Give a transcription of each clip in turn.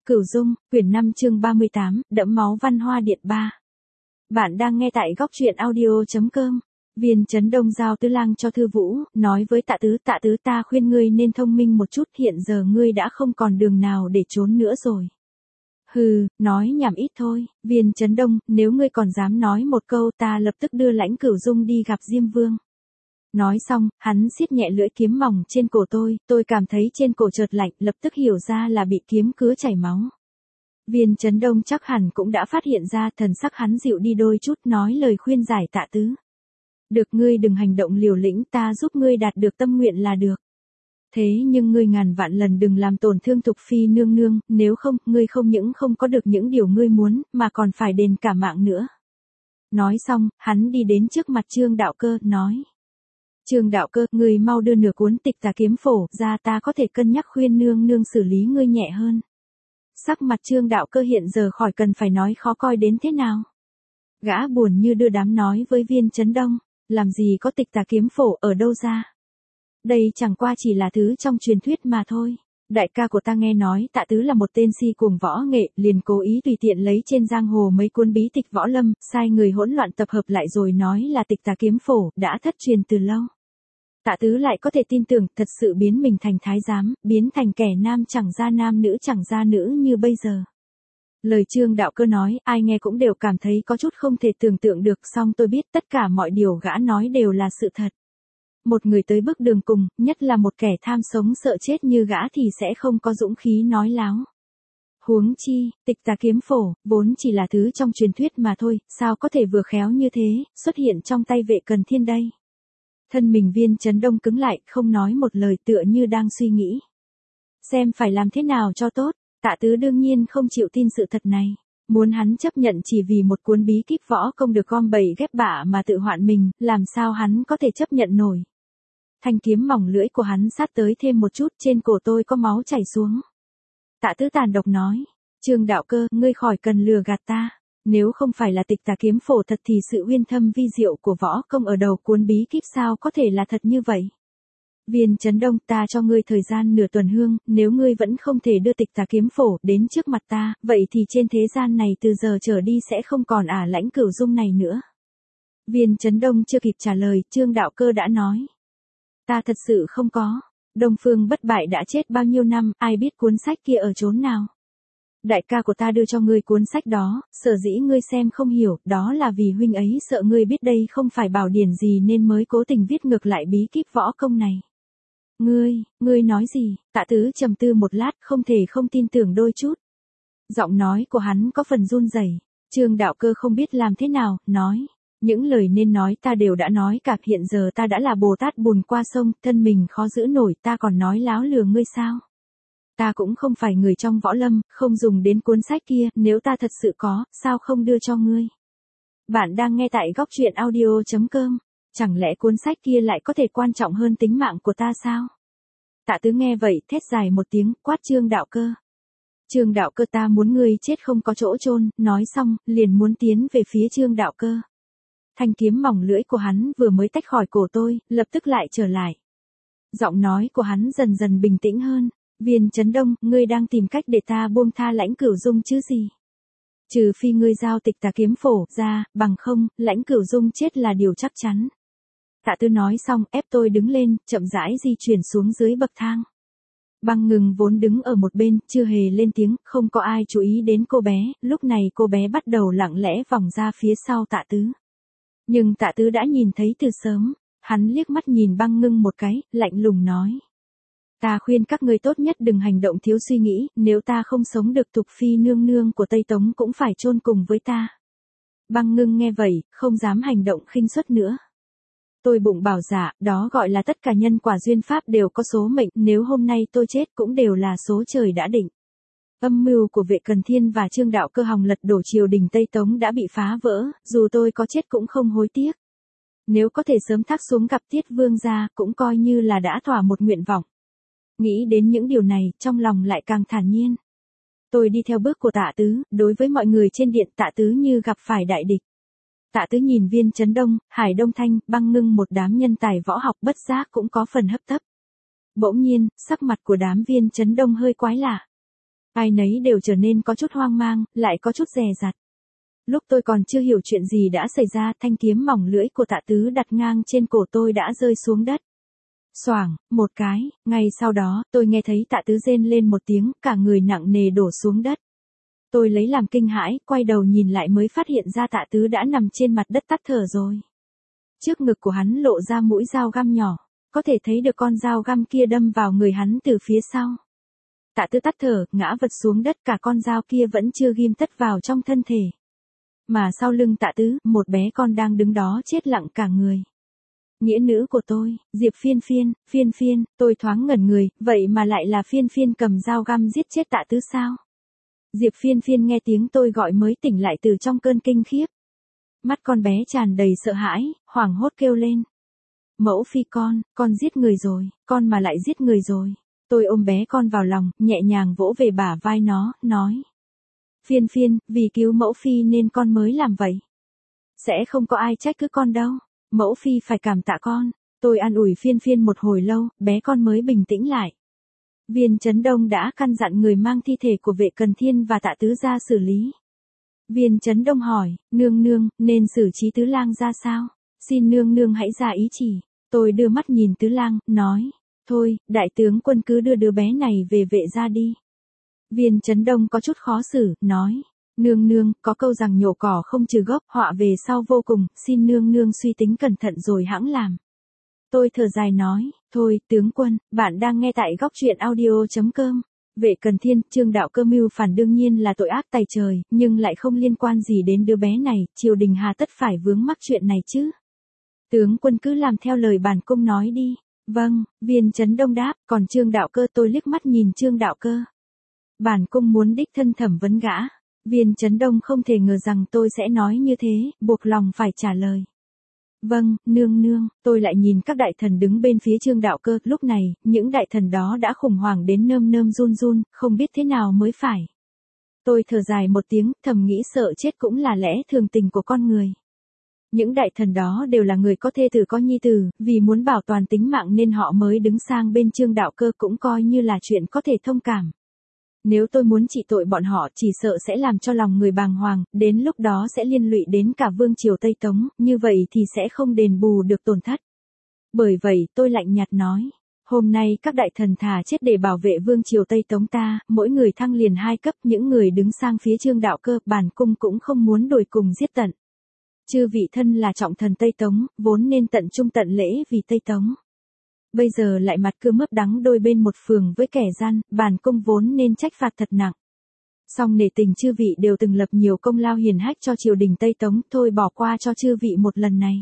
Cửu Dung, quyển 5 chương 38, đẫm máu văn hoa điện 3. Bạn đang nghe tại góc truyện audio.com. Viên Chấn Đông giao Tứ Lang cho Thư Vũ, nói với Tạ Tứ ta khuyên ngươi nên thông minh một chút, hiện giờ ngươi đã không còn đường nào để trốn nữa rồi. Hừ, nói nhảm ít thôi, Viên Chấn Đông, nếu ngươi còn dám nói một câu ta lập tức đưa Lãnh Cửu Dung đi gặp Diêm Vương. Nói xong, hắn siết nhẹ lưỡi kiếm mỏng trên cổ tôi cảm thấy trên cổ chợt lạnh, lập tức hiểu ra là bị kiếm cứa chảy máu. Viên Chấn Đông chắc hẳn cũng đã phát hiện ra, thần sắc hắn dịu đi đôi chút, nói lời khuyên giải Tạ Tứ. Được, ngươi đừng hành động liều lĩnh, ta giúp ngươi đạt được tâm nguyện là được. Thế nhưng ngươi ngàn vạn lần đừng làm tổn thương Thục Phi nương nương, nếu không, ngươi không những không có được những điều ngươi muốn, mà còn phải đền cả mạng nữa. Nói xong, hắn đi đến trước mặt Trương Đạo Cơ, nói. Trương Đạo Cơ, người mau đưa nửa cuốn Tịch Tà Kiếm Phổ ra, ta có thể cân nhắc khuyên nương nương xử lý ngươi nhẹ hơn. Sắc mặt Trương Đạo Cơ hiện giờ khỏi cần phải nói khó coi đến thế nào. Gã buồn như đưa đám nói với Viên Chấn Đông, làm gì có Tịch Tà Kiếm Phổ, ở đâu ra. Đây chẳng qua chỉ là thứ trong truyền thuyết mà thôi. Đại ca của ta nghe nói Tạ Tứ là một tên si cuồng võ nghệ, liền cố ý tùy tiện lấy trên giang hồ mấy cuốn bí tịch võ lâm, sai người hỗn loạn tập hợp lại rồi nói là Tịch Tà Kiếm Phổ, đã thất truyền từ lâu. Tạ Tứ lại có thể tin tưởng, thật sự biến mình thành thái giám, biến thành kẻ nam chẳng ra nam nữ chẳng ra nữ như bây giờ. Lời Trương Đạo Cơ nói, ai nghe cũng đều cảm thấy có chút không thể tưởng tượng được, song tôi biết tất cả mọi điều gã nói đều là sự thật. Một người tới bước đường cùng, nhất là một kẻ tham sống sợ chết như gã thì sẽ không có dũng khí nói láo. Huống chi, Tịch Tà Kiếm Phổ, vốn chỉ là thứ trong truyền thuyết mà thôi, sao có thể vừa khéo như thế, xuất hiện trong tay Vệ Cần Thiên đây. Thân mình Viên Chấn Đông cứng lại, không nói một lời, tựa như đang suy nghĩ. Xem phải làm thế nào cho tốt. Tạ Tứ đương nhiên không chịu tin sự thật này. Muốn hắn chấp nhận chỉ vì một cuốn bí kíp võ công được gom bầy ghép bả mà tự hoạn mình, làm sao hắn có thể chấp nhận nổi. Thanh kiếm mỏng lưỡi của hắn sát tới thêm một chút, trên cổ tôi có máu chảy xuống. Tạ Tứ tàn độc nói, Trương Đạo Cơ, ngươi khỏi cần lừa gạt ta. Nếu không phải là Tịch Tà Kiếm Phổ thật thì sự uyên thâm vi diệu của võ công ở đầu cuốn bí kíp sao có thể là thật như vậy. Viên Chấn Đông, ta cho ngươi thời gian nửa tuần hương, nếu ngươi vẫn không thể đưa Tịch Tà Kiếm Phổ đến trước mặt ta, vậy thì trên thế gian này từ giờ trở đi sẽ không còn Lãnh Cửu Dung này nữa. Viên Chấn Đông chưa kịp trả lời, Trương Đạo Cơ đã nói. Ta thật sự không có. Đông Phương Bất Bại đã chết bao nhiêu năm, ai biết cuốn sách kia ở chốn nào. Đại ca của ta đưa cho ngươi cuốn sách đó, sở dĩ ngươi xem không hiểu, đó là vì huynh ấy sợ ngươi biết đây không phải bảo điển gì nên mới cố tình viết ngược lại bí kíp võ công này. Ngươi nói gì? Tạ Tứ trầm tư một lát, không thể không tin tưởng đôi chút. Giọng nói của hắn có phần run rẩy. Trương Đạo Cơ không biết làm thế nào, nói. Những lời nên nói ta đều đã nói cả, hiện giờ ta đã là Bồ Tát bùn qua sông, thân mình khó giữ nổi, ta còn nói láo lừa ngươi sao? Ta cũng không phải người trong võ lâm, không dùng đến cuốn sách kia, nếu ta thật sự có, sao không đưa cho ngươi? Bạn đang nghe tại góc truyện audio.com, chẳng lẽ cuốn sách kia lại có thể quan trọng hơn tính mạng của ta sao? Tạ Tứ nghe vậy, thét dài một tiếng, quát Trương Đạo Cơ. Trương Đạo Cơ, ta muốn ngươi chết không có chỗ chôn, nói xong, liền muốn tiến về phía Trương Đạo Cơ. Thanh kiếm mỏng lưỡi của hắn vừa mới tách khỏi cổ tôi, lập tức lại trở lại. Giọng nói của hắn dần dần bình tĩnh hơn. Viên Chấn Đông, ngươi đang tìm cách để ta buông tha Lãnh Cửu Dung chứ gì? Trừ phi ngươi giao Tịch Tà Kiếm Phổ ra, bằng không, Lãnh Cửu Dung chết là điều chắc chắn. Tạ Tứ nói xong, ép tôi đứng lên, chậm rãi di chuyển xuống dưới bậc thang. Băng Ngừng vốn đứng ở một bên, chưa hề lên tiếng, không có ai chú ý đến cô bé, lúc này cô bé bắt đầu lặng lẽ vòng ra phía sau Tạ Tứ. Nhưng Tạ Tứ đã nhìn thấy từ sớm, hắn liếc mắt nhìn Băng Ngưng một cái, lạnh lùng nói. Ta khuyên các ngươi tốt nhất đừng hành động thiếu suy nghĩ, nếu ta không sống được Thục Phi nương nương của Tây Tống cũng phải chôn cùng với ta. Băng Ngưng nghe vậy, không dám hành động khinh suất nữa. Tôi bụng bảo dạ, đó gọi là tất cả nhân quả duyên pháp đều có số mệnh, nếu hôm nay tôi chết cũng đều là số trời đã định. Âm mưu của Vệ Cần Thiên và Trương Đạo Cơ hòng lật đổ triều đình Tây Tống đã bị phá vỡ, dù tôi có chết cũng không hối tiếc. Nếu có thể sớm thác xuống gặp Tiết Vương gia, cũng coi như là đã thỏa một nguyện vọng. Nghĩ đến những điều này, trong lòng lại càng thản nhiên. Tôi đi theo bước của Tạ Tứ, đối với mọi người trên điện Tạ Tứ như gặp phải đại địch. Tạ Tứ nhìn Viên Chấn Đông, Hải Đông Thanh, Băng Ngưng, một đám nhân tài võ học bất giác cũng có phần hấp tấp. Bỗng nhiên, sắc mặt của đám Viên Chấn Đông hơi quái lạ. Ai nấy đều trở nên có chút hoang mang, lại có chút dè dặt. Lúc tôi còn chưa hiểu chuyện gì đã xảy ra, thanh kiếm mỏng lưỡi của Tạ Tứ đặt ngang trên cổ tôi đã rơi xuống đất. Xoảng, một cái, ngay sau đó, tôi nghe thấy Tạ Tứ rên lên một tiếng, cả người nặng nề đổ xuống đất. Tôi lấy làm kinh hãi, quay đầu nhìn lại mới phát hiện ra Tạ Tứ đã nằm trên mặt đất tắt thở rồi. Trước ngực của hắn lộ ra mũi dao găm nhỏ, có thể thấy được con dao găm kia đâm vào người hắn từ phía sau. Tạ Tứ tắt thở, ngã vật xuống đất, cả con dao kia vẫn chưa ghim tất vào trong thân thể. Mà sau lưng Tạ Tứ, một bé con đang đứng đó chết lặng cả người. Nghĩa nữ của tôi, Diệp Phiên Phiên, tôi thoáng ngẩn người, vậy mà lại là Phiên Phiên cầm dao găm giết chết Tạ Tứ sao? Diệp Phiên Phiên nghe tiếng tôi gọi mới tỉnh lại từ trong cơn kinh khiếp. Mắt con bé tràn đầy sợ hãi, hoảng hốt kêu lên. Mẫu phi con giết người rồi, con mà lại giết người rồi. Tôi ôm bé con vào lòng, nhẹ nhàng vỗ về bả vai nó, nói. Phiên Phiên, vì cứu mẫu phi nên con mới làm vậy. Sẽ không có ai trách cứ con đâu, mẫu phi phải cảm tạ con. Tôi an ủi Phiên Phiên một hồi lâu, bé con mới bình tĩnh lại. Viên Chấn Đông đã căn dặn người mang thi thể của Vệ Cần Thiên và Tạ Tứ ra xử lý. Viên Chấn Đông hỏi, nương nương, nên xử trí Tứ Lang ra sao? Xin nương nương hãy ra ý chỉ. Tôi đưa mắt nhìn Tứ Lang, nói, thôi, đại tướng quân cứ đưa đứa bé này về Vệ gia đi. Viên Chấn Đông có chút khó xử, nói, nương nương, có câu rằng nhổ cỏ không trừ gốc, họa về sau vô cùng, xin nương nương suy tính cẩn thận rồi hãng làm. Tôi thở dài nói, thôi, tướng quân, bạn đang nghe tại góc truyện audio.com. Vệ Cần Thiên, Trương Đạo Cơ mưu phản đương nhiên là tội ác tày trời, nhưng lại không liên quan gì đến đứa bé này, triều đình hà tất phải vướng mắc chuyện này chứ. Tướng quân cứ làm theo lời bản cung nói đi. Vâng, Viên Chấn Đông đáp, còn Trương Đạo Cơ tôi liếc mắt nhìn Trương Đạo Cơ. Bản cung muốn đích thân thẩm vấn gã. Viên Chấn Đông không thể ngờ rằng tôi sẽ nói như thế, buộc lòng phải trả lời. Vâng, nương nương, tôi lại nhìn các đại thần đứng bên phía Trương Đạo Cơ, lúc này, những đại thần đó đã khủng hoảng đến nơm nơm run run, không biết thế nào mới phải. Tôi thở dài một tiếng, thầm nghĩ sợ chết cũng là lẽ thường tình của con người. Những đại thần đó đều là người có thê tử có nhi tử, vì muốn bảo toàn tính mạng nên họ mới đứng sang bên Trương Đạo Cơ, cũng coi như là chuyện có thể thông cảm. Nếu tôi muốn trị tội bọn họ chỉ sợ sẽ làm cho lòng người bàng hoàng, đến lúc đó sẽ liên lụy đến cả vương triều Tây Tống, như vậy thì sẽ không đền bù được tổn thất. Bởi vậy tôi lạnh nhạt nói, hôm nay các đại thần thà chết để bảo vệ vương triều Tây Tống ta, mỗi người thăng liền 2 cấp, những người đứng sang phía Trương Đạo Cơ, bản cung cũng không muốn đuổi cùng giết tận. Chư vị thân là trọng thần Tây Tống, vốn nên tận trung tận lễ vì Tây Tống. Bây giờ lại mặt cưa mướp đắng đôi bên một phường với kẻ gian, bản cung vốn nên trách phạt thật nặng. Song nể tình chư vị đều từng lập nhiều công lao hiển hách cho triều đình Tây Tống, thôi bỏ qua cho chư vị một lần này.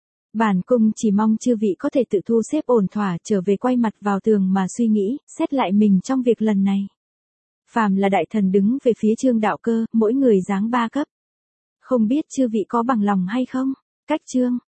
Bản cung chỉ mong chư vị có thể tự thu xếp ổn thỏa, trở về quay mặt vào tường mà suy nghĩ, xét lại mình trong việc lần này. Phàm là đại thần đứng về phía Trương Đạo Cơ, mỗi người giáng 3 cấp. Không biết chư vị có bằng lòng hay không? Cách chương